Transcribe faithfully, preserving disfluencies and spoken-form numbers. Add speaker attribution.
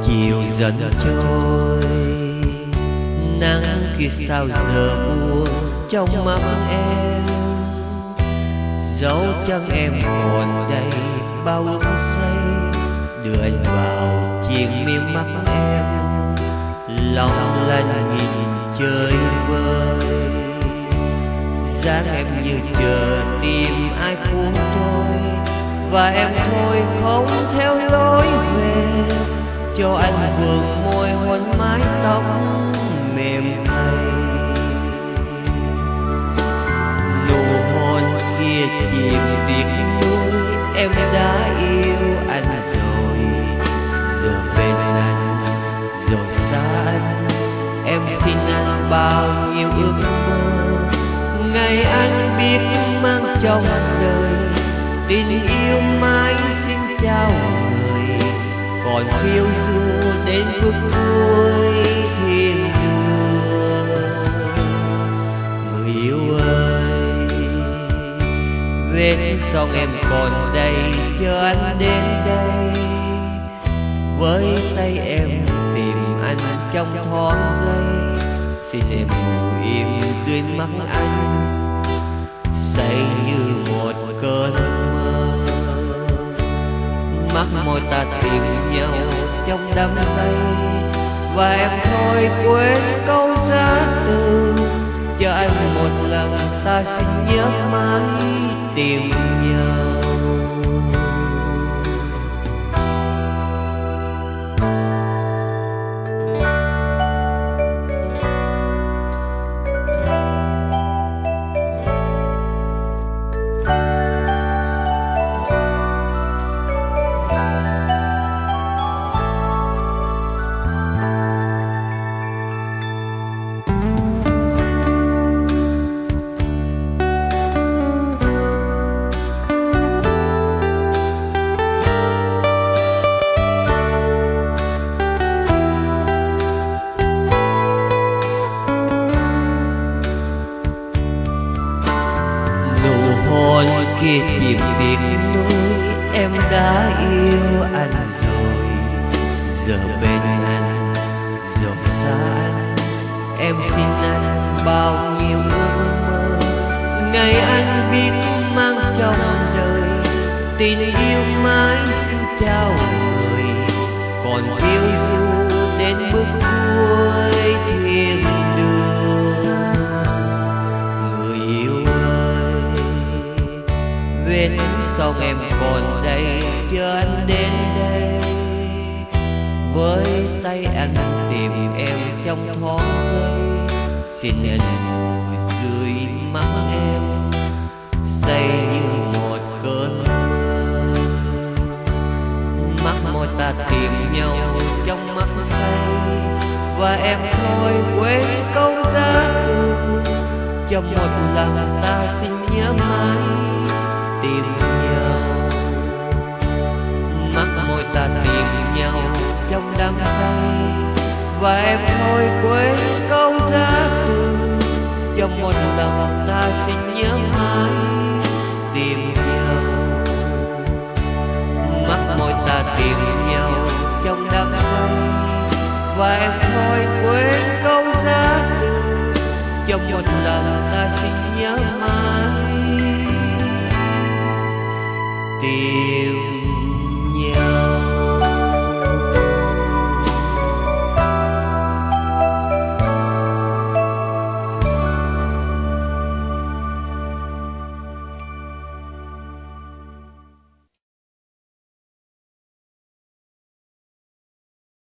Speaker 1: chiều dần trôi, nắng kia sao giờ buồn trong mắt em. Dấu chân em còn đây bao ước say, đưa anh vào chiền miên mắt em. Lòng lanh nhìn chơi vơi, dáng em như chờ tìm ai cuốn trôi, và em thôi không theo lối về, cho anh vườn môi hôn mái tóc mềm thay. Nụ hôn kia chìm tiếc nuối, em đã yêu anh rồi, giờ bên anh rồi xa anh. Em xin anh bao nhiêu ước mơ, ngày anh biết mang trong đời, tình yêu mãi xin trao người, còn phiêu du đến bước cuối thiên đường. Người yêu ơi, vết son em còn đây, chờ anh đến đây, với tay em tìm anh trong thoáng giây. Xin em ngủ im dưới mắt anh, say như một cơn mơ. Mắt môi ta tìm nhau trong đắm say, và em thôi quên câu giá từ. Cho anh một lần ta xin nhớ mãi tìm nhau. Hôn kia chìm tiếc nuối, em đã yêu anh rồi, giờ bên anh rồi xa anh. Em xin anh bao nhiêu ước mơ, ngày anh biết mang trong đời, tình yêu mãi xin trao người, còn phiêu du đến bước cuối thiên đường. Người yêu vết son em còn đây, chờ anh đến đây, với tay anh tìm em trong thoáng giây. Xin anh ngủ dưới mắt em, say như một cơn mơ. Mắt môi ta tìm nhau trong mắt say, và em thôi quên câu giá từ. Trong một lần ta xin nhớ mãi tìm nhau. Mắt môi ta tìm nhau trong đắm say, và em thôi quên câu giá từ. Trong một lần ta xin nhớ mãi tìm nhau. Mắt môi ta tìm nhau trong đắm say, và em thôi quên câu giá từ. Trong một lần ta xin nhớ mãi tìm